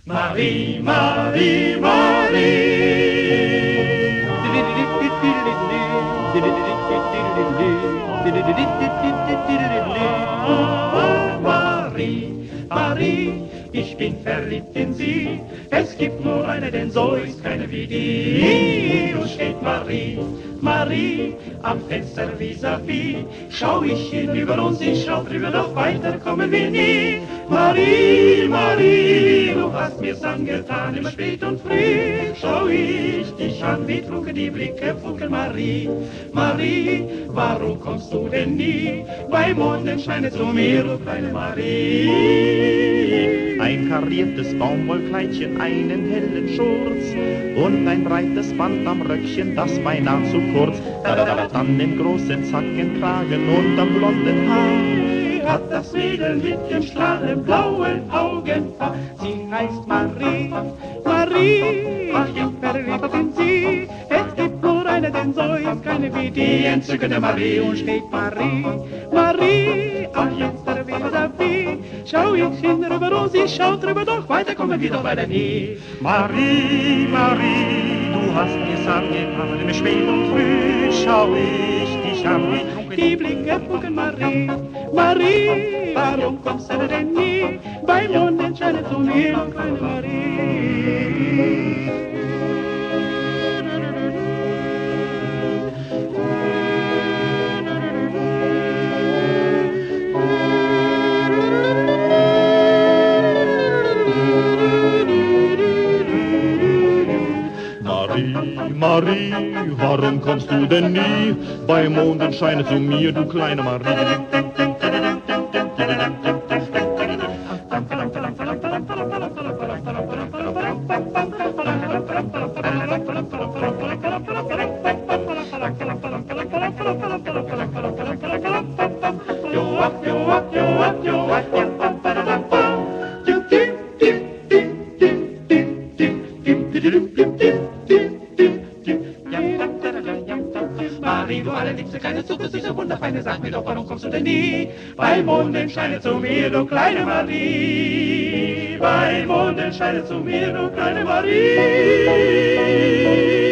Marie, Marie, Marie. Marie, Marie, ich bin verliebt in Sie. Es gibt nur eine, denn so ist keine wie die. Und steht Marie, Marie, am Fenster vis-à-vis. Schau ich hinüber und sie schaut drüber, doch weiter kommen wir nie. Marie, Marie, du hast mir's angetan, immer spät und früh. Schau ich dich an, wie trunken die Blicke funkeln. Marie, Marie, warum kommst du denn nie? Bei Mondenscheine zu mir, du kleine Marie. Ein kariertes Baumwollkleidchen, einen hellen Schurz und ein breites Band am Röckchen, das beinahe zu kurz. Dann den großen Zackenkragen und am blonden Haar Hat das Mädel mit dem strahlend-blauen Augenpaar. Sie heißt Marie, Marie, ach, ich verliebt in sie. Es gibt nur eine, denn so ist keine wie die entzückende Marie. Und steht Marie, Marie, ach, jetzt der vis-à-vis. Schau ich hinüber und sie schaut drüber, doch weiter kommen wir doch weiter nie. Marie, Marie, du hast mir's angetan, im spät und früh schau ich dich an, wie trunken Die Blicke funkeln. Marie, Marie, warum kommst du denn nie? Beim Mondenschein zu mir, oh kleine Marie. Marie, Marie, warum kommst du denn nie beim Mondenschein zu mir, du kleine Marie? Marie, du allerliebste kleine zuckersüße Wunderfeine, sag mir doch, warum kommst du denn nie? Bei Mondenscheine zu mir, du kleine Marie. Bei Mondenscheine zu mir, du kleine Marie.